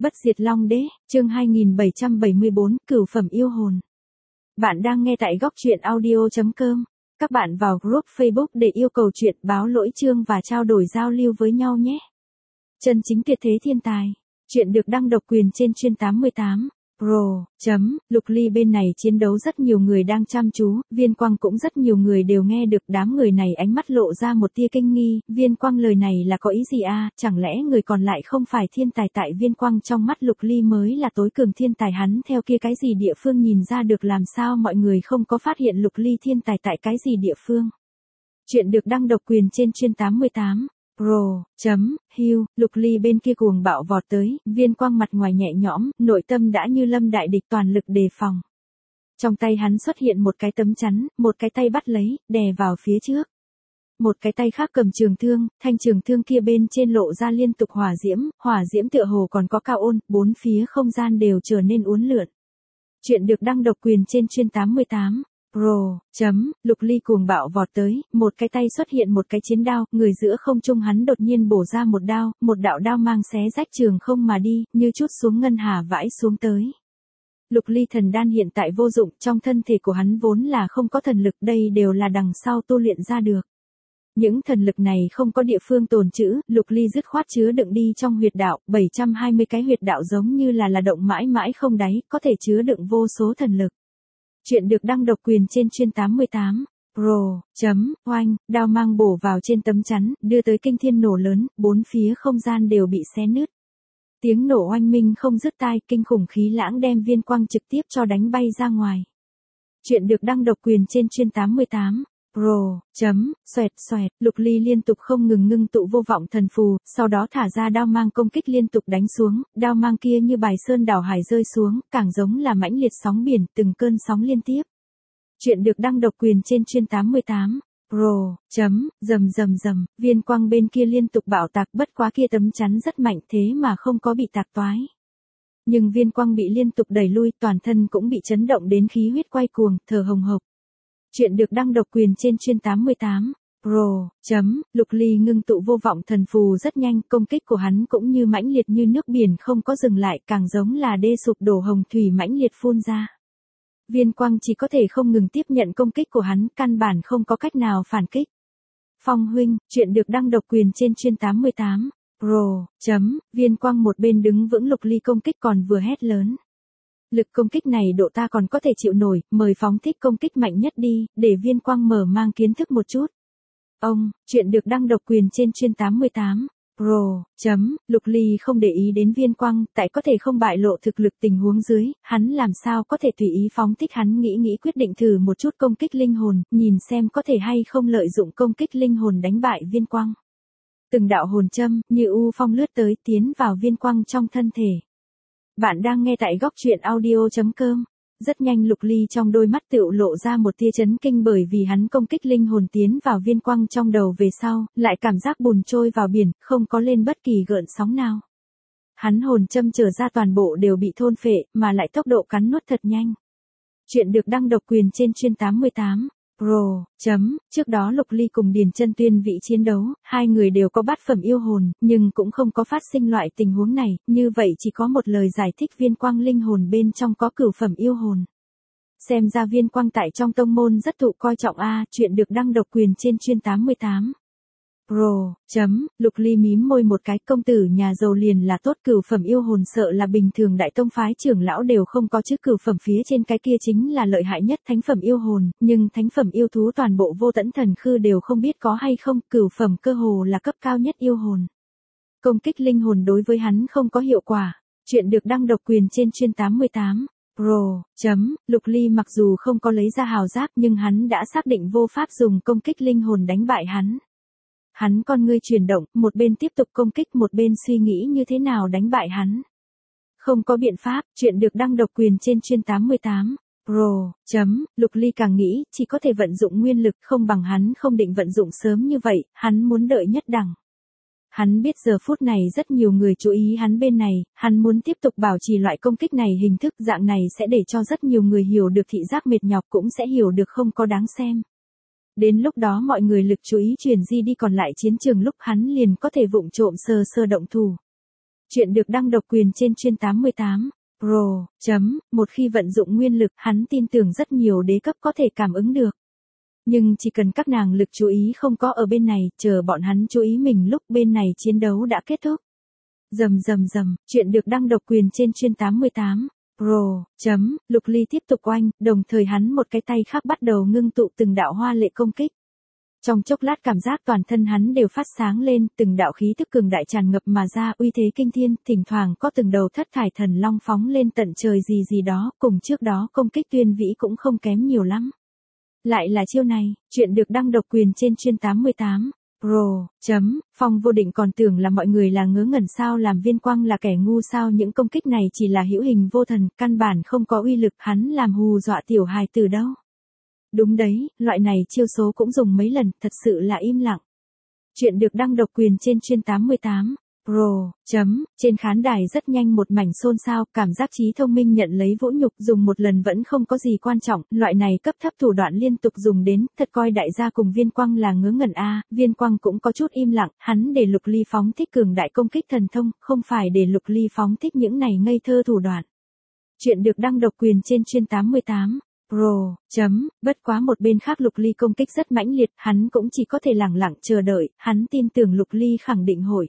Bất diệt Long Đế, chương 2774, Cửu phẩm yêu hồn. Bạn đang nghe tại góc truyện audio.com. Các bạn vào group Facebook để yêu cầu truyện, báo lỗi chương và trao đổi giao lưu với nhau nhé. Chân chính tuyệt thế thiên tài. Chuyện được đăng độc quyền trên chuyên 88. Pro. Lục Ly bên này chiến đấu rất nhiều người đang chăm chú, Viên Quang cũng rất nhiều người đều nghe được, đám người này ánh mắt lộ ra một tia kinh nghi, Viên Quang lời này là có ý gì a? Chẳng lẽ người còn lại không phải thiên tài? Tại Viên Quang trong mắt Lục Ly mới là tối cường thiên tài, hắn theo kia cái gì địa phương nhìn ra được? Làm sao mọi người không có phát hiện Lục Ly thiên tài tại cái gì địa phương? Chuyện được đăng độc quyền trên chuyên 88. Pro. Hưu, Lục Ly bên kia cuồng bạo vọt tới, Viên Quang mặt ngoài nhẹ nhõm, nội tâm đã như lâm đại địch, toàn lực đề phòng. Trong tay hắn xuất hiện một cái tấm chắn, một cái tay bắt lấy, đè vào phía trước. Một cái tay khác cầm trường thương, thanh trường thương kia bên trên lộ ra liên tục hỏa diễm tựa hồ còn có cao ôn, bốn phía không gian đều trở nên uốn lượn. Chuyện được đăng độc quyền trên chuyên 88. Pro. Lục Ly cuồng bạo vọt tới, một cái tay xuất hiện một cái chiến đao, người giữa không trung hắn đột nhiên bổ ra một đao, một đạo đao mang xé rách trường không mà đi, như chút xuống ngân hà vãi xuống tới. Lục Ly thần đan hiện tại vô dụng, trong thân thể của hắn vốn là không có thần lực, đây đều là đằng sau tu luyện ra được. Những thần lực này không có địa phương tồn trữ, Lục Ly dứt khoát chứa đựng đi trong huyệt đạo, 720 cái huyệt đạo giống như là động mãi mãi không đáy, có thể chứa đựng vô số thần lực. Chuyện được đăng độc quyền trên chuyên 88. Pro. Oanh, đao mang bổ vào trên tấm chắn, đưa tới kinh thiên nổ lớn, bốn phía không gian đều bị xé nứt. Tiếng nổ oanh minh không dứt tai, kinh khủng khí lãng đem Viên Quang trực tiếp cho đánh bay ra ngoài. Chuyện được đăng độc quyền trên chuyên 88. Pro. Xoẹt, Lục Ly liên tục không ngừng ngưng tụ vô vọng thần phù, sau đó thả ra đao mang công kích liên tục đánh xuống, đao mang kia như bài sơn đảo hải rơi xuống, càng giống là mãnh liệt sóng biển, từng cơn sóng liên tiếp. Chuyện được đăng độc quyền trên chuyên 88. Pro. Rầm, Viên Quang bên kia liên tục bạo tạc, bất quá kia tấm chắn rất mạnh thế mà không có bị tạc toái. Nhưng Viên Quang bị liên tục đẩy lui, toàn thân cũng bị chấn động đến khí huyết quay cuồng, thở hồng hộc. Chuyện được đăng độc quyền trên chuyên 88. Pro. Lục Ly ngưng tụ vô vọng thần phù rất nhanh, công kích của hắn cũng như mãnh liệt như nước biển không có dừng lại, càng giống là đê sụp đổ hồng thủy mãnh liệt phun ra. Viên Quang chỉ có thể không ngừng tiếp nhận công kích của hắn, căn bản không có cách nào phản kích. Phong huynh, chuyện được đăng độc quyền trên chuyên 88. Pro. Viên Quang một bên đứng vững Lục Ly công kích còn vừa hét lớn. Lực công kích này độ ta còn có thể chịu nổi, mời phóng thích công kích mạnh nhất đi, để Viên Quang mở mang kiến thức một chút. Chuyện được đăng độc quyền trên chuyên 88. Pro. Lục Ly không để ý đến Viên Quang, tại có thể không bại lộ thực lực tình huống dưới, hắn làm sao có thể tùy ý phóng thích, hắn nghĩ quyết định thử một chút công kích linh hồn, nhìn xem có thể hay không lợi dụng công kích linh hồn đánh bại Viên Quang. Từng đạo hồn châm, như u phong lướt tới, tiến vào Viên Quang trong thân thể. Bạn đang nghe tại góc truyện audio.com. Rất nhanh Lục Ly trong đôi mắt tựu lộ ra một tia chấn kinh, bởi vì hắn công kích linh hồn tiến vào Viên Quang trong đầu về sau, lại cảm giác bùn trôi vào biển, không có lên bất kỳ gợn sóng nào. Hắn hồn châm trở ra toàn bộ đều bị thôn phệ, mà lại tốc độ cắn nuốt thật nhanh. Chuyện được đăng độc quyền trên chuyên 88. Pro. Trước đó Lục Ly cùng Điền Chân Tuyên vị chiến đấu, hai người đều có bát phẩm yêu hồn, nhưng cũng không có phát sinh loại tình huống này, như vậy chỉ có một lời giải thích, Viên Quang linh hồn bên trong có cửu phẩm yêu hồn. Xem ra Viên Quang tại trong tông môn rất thụ coi trọng a. Chuyện được đăng độc quyền trên chuyên 88. Pro. Lục Ly mím môi một cái, công tử nhà giàu liền là tốt, cửu phẩm yêu hồn sợ là bình thường đại tông phái trưởng lão đều không có chứ, cửu phẩm phía trên cái kia chính là lợi hại nhất, thánh phẩm yêu hồn, nhưng thánh phẩm yêu thú toàn bộ Vô Tẫn Thần Khư đều không biết có hay không, cửu phẩm cơ hồ là cấp cao nhất yêu hồn. Công kích linh hồn đối với hắn không có hiệu quả. Chuyện được đăng độc quyền trên chuyên 88. Pro. Lục Ly mặc dù không có lấy ra hào giác, nhưng hắn đã xác định vô pháp dùng công kích linh hồn đánh bại hắn. Hắn con ngươi chuyển động, một bên tiếp tục công kích, một bên suy nghĩ như thế nào đánh bại hắn. Không có biện pháp. Chuyện được đăng độc quyền trên chuyên 88. Pro. Lục Ly càng nghĩ, chỉ có thể vận dụng nguyên lực, không bằng hắn không định vận dụng sớm như vậy, hắn muốn đợi nhất đẳng. Hắn biết giờ phút này rất nhiều người chú ý hắn bên này, hắn muốn tiếp tục bảo trì loại công kích này, hình thức dạng này sẽ để cho rất nhiều người hiểu được thị giác mệt nhọc, cũng sẽ hiểu được không có đáng xem. Đến lúc đó mọi người lực chú ý chuyển di đi còn lại chiến trường, lúc hắn liền có thể vụng trộm sơ động thủ. Chuyện được đăng độc quyền trên chuyên 88 Pro. Một khi vận dụng nguyên lực, hắn tin tưởng rất nhiều đế cấp có thể cảm ứng được. Nhưng chỉ cần các nàng lực chú ý không có ở bên này, chờ bọn hắn chú ý mình lúc bên này chiến đấu đã kết thúc. Rầm, chuyện được đăng độc quyền trên chuyên 88 Pro. Lục Ly tiếp tục oanh, đồng thời hắn một cái tay khác bắt đầu ngưng tụ từng đạo hoa lệ công kích. Trong chốc lát cảm giác toàn thân hắn đều phát sáng lên, từng đạo khí tức cường đại tràn ngập mà ra, uy thế kinh thiên, thỉnh thoảng có từng đầu thất thải thần long phóng lên tận trời gì đó, cùng trước đó công kích Tuyên Vĩ cũng không kém nhiều lắm. Lại là chiêu này, chuyện được đăng độc quyền trên chuyên 88 Pro. Phong Vô Định còn tưởng là mọi người là ngớ ngẩn sao, làm Viên Quang là kẻ ngu sao, những công kích này chỉ là hữu hình vô thần, căn bản không có uy lực, hắn làm hù dọa tiểu hài từ đâu. Đúng đấy, loại này chiêu số cũng dùng mấy lần, thật sự là im lặng. Chuyện được đăng độc quyền trên chuyên 88 Pro. Trên khán đài rất nhanh một mảnh xôn xao, cảm giác trí thông minh nhận lấy vũ nhục, dùng một lần vẫn không có gì quan trọng, loại này cấp thấp thủ đoạn liên tục dùng đến, thật coi đại gia cùng Viên Quang là ngớ ngẩn a. Viên Quang cũng có chút im lặng, hắn để Lục Ly phóng thích cường đại công kích thần thông, không phải để Lục Ly phóng thích những này ngây thơ thủ đoạn. Chuyện được đăng độc quyền trên chuyên 88 Pro. Bất quá một bên khác Lục Ly công kích rất mãnh liệt, hắn cũng chỉ có thể lẳng lặng chờ đợi, hắn tin tưởng Lục Ly khẳng định hội.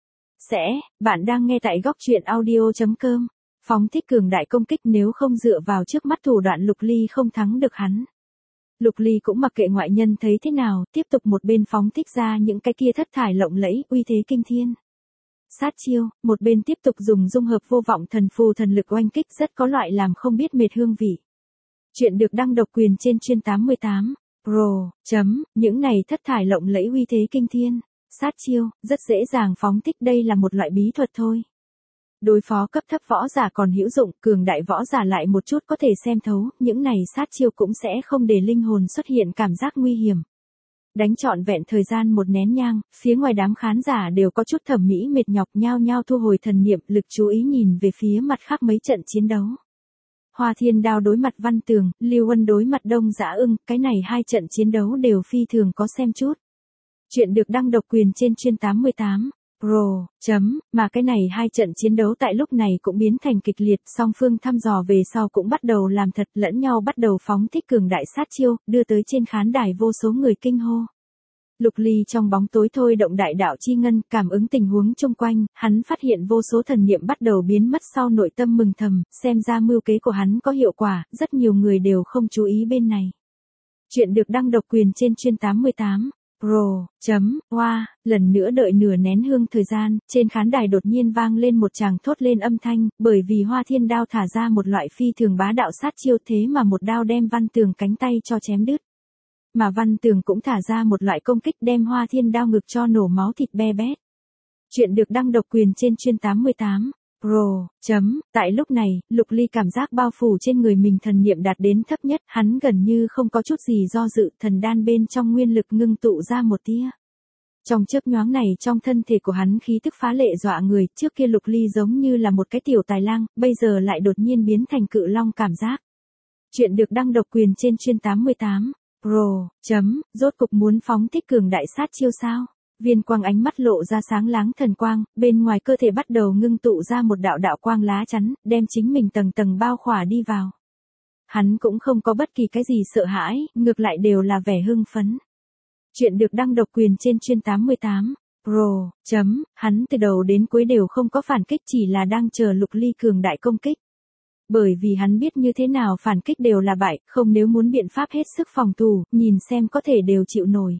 Bạn đang nghe tại góc truyện audio.com. Phóng thích cường đại công kích, nếu không dựa vào trước mắt thủ đoạn Lục Ly không thắng được hắn. Lục Ly cũng mặc kệ ngoại nhân thấy thế nào, tiếp tục một bên phóng thích ra những cái kia thất thải lộng lẫy, uy thế kinh thiên. Sát chiêu, một bên tiếp tục dùng dung hợp vô vọng thần phù thần lực oanh kích, rất có loại làm không biết mệt hương vị. Chuyện được đăng độc quyền trên chuyên 88 Pro. Những này thất thải lộng lẫy uy thế kinh thiên. Sát chiêu, rất dễ dàng phóng thích, đây là một loại bí thuật thôi. Đối phó cấp thấp võ giả còn hữu dụng, cường đại võ giả lại một chút có thể xem thấu, những này sát chiêu cũng sẽ không để linh hồn xuất hiện cảm giác nguy hiểm. Đánh trọn vẹn thời gian một nén nhang, phía ngoài đám khán giả đều có chút thẩm mỹ mệt nhọc, nhao nhao thu hồi thần niệm, lực chú ý nhìn về phía mặt khác mấy trận chiến đấu. Hoa Thiên Đao đối mặt Văn Tường, Lưu Ân đối mặt Đông Dã Ưng, cái này hai trận chiến đấu đều phi thường có xem chút. Chuyện được đăng độc quyền trên chuyên 88 Pro. Mà cái này hai trận chiến đấu tại lúc này cũng biến thành kịch liệt, song phương thăm dò về sau cũng bắt đầu làm thật, lẫn nhau bắt đầu phóng thích cường đại sát chiêu, đưa tới trên khán đài vô số người kinh hô. Lục Ly trong bóng tối thôi động đại đạo chi ngân, cảm ứng tình huống chung quanh, hắn phát hiện vô số thần niệm bắt đầu biến mất, sau nội tâm mừng thầm, xem ra mưu kế của hắn có hiệu quả, rất nhiều người đều không chú ý bên này. Chuyện được đăng độc quyền trên chuyên 88 Pro. Lần nữa đợi nửa nén hương thời gian, trên khán đài đột nhiên vang lên một tràng thốt lên âm thanh, bởi vì Hoa Thiên Đao thả ra một loại phi thường bá đạo sát chiêu, thế mà một đao đem Văn Tường cánh tay cho chém đứt. Mà Văn Tường cũng thả ra một loại công kích đem Hoa Thiên Đao ngực cho nổ máu thịt be bét. Chuyện được đăng độc quyền trên chuyên 88 Pro. Tại lúc này, Lục Ly cảm giác bao phủ trên người mình thần niệm đạt đến thấp nhất, hắn gần như không có chút gì do dự, thần đan bên trong nguyên lực ngưng tụ ra một tia. Trong chớp nhoáng này trong thân thể của hắn khí tức phá lệ dọa người, trước kia Lục Ly giống như là một cái tiểu tài lang, bây giờ lại đột nhiên biến thành cự long cảm giác. Chuyện được đăng độc quyền trên chuyên 88 Pro. Rốt cục muốn phóng thích cường đại sát chiêu sao? Viên Quang ánh mắt lộ ra sáng láng thần quang, bên ngoài cơ thể bắt đầu ngưng tụ ra một đạo đạo quang lá chắn, đem chính mình tầng tầng bao khỏa đi vào. Hắn cũng không có bất kỳ cái gì sợ hãi, ngược lại đều là vẻ hưng phấn. Chuyện được đăng độc quyền trên chuyên 88 Pro. Hắn từ đầu đến cuối đều không có phản kích, chỉ là đang chờ Lục Ly cường đại công kích. Bởi vì hắn biết như thế nào phản kích đều là bại, không nếu muốn biện pháp hết sức phòng thủ, nhìn xem có thể đều chịu nổi.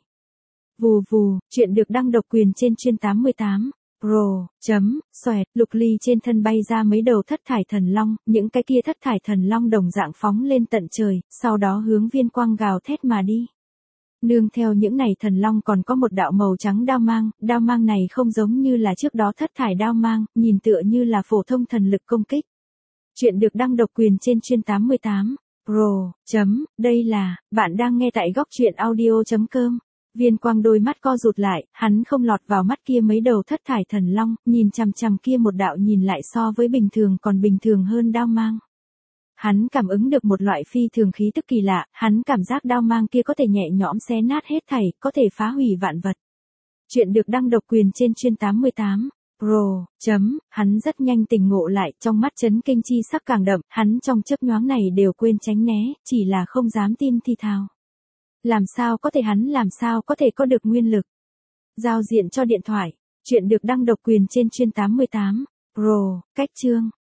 Vù vù, chuyện được đăng độc quyền trên chuyên 88 Pro. Xoẹt, Lục Ly trên thân bay ra mấy đầu thất thải thần long, những cái kia thất thải thần long đồng dạng phóng lên tận trời, sau đó hướng Viên Quang gào thét mà đi. Nương theo những này thần long còn có một đạo màu trắng đao mang này không giống như là trước đó thất thải đao mang, nhìn tựa như là phổ thông thần lực công kích. Chuyện được đăng độc quyền trên chuyên 88 Pro. Đây là, bạn đang nghe tại góc truyện audio.com. Viên Quang đôi mắt co rụt lại, hắn không lọt vào mắt kia mấy đầu thất thải thần long, nhìn chằm chằm kia một đạo nhìn lại so với bình thường còn bình thường hơn đao mang. Hắn cảm ứng được một loại phi thường khí tức kỳ lạ, hắn cảm giác đao mang kia có thể nhẹ nhõm xé nát hết thảy, có thể phá hủy vạn vật. Chuyện được đăng độc quyền trên chuyên 88 Pro, hắn rất nhanh tỉnh ngộ lại, trong mắt chấn kinh chi sắc càng đậm, hắn trong chớp nhoáng này đều quên tránh né, chỉ là không dám tin thì thào. Làm sao có thể hắn làm sao có thể có được nguyên lực? Giao diện cho điện thoại, chuyện được đăng độc quyền trên chuyên 88. Pro, cách chương.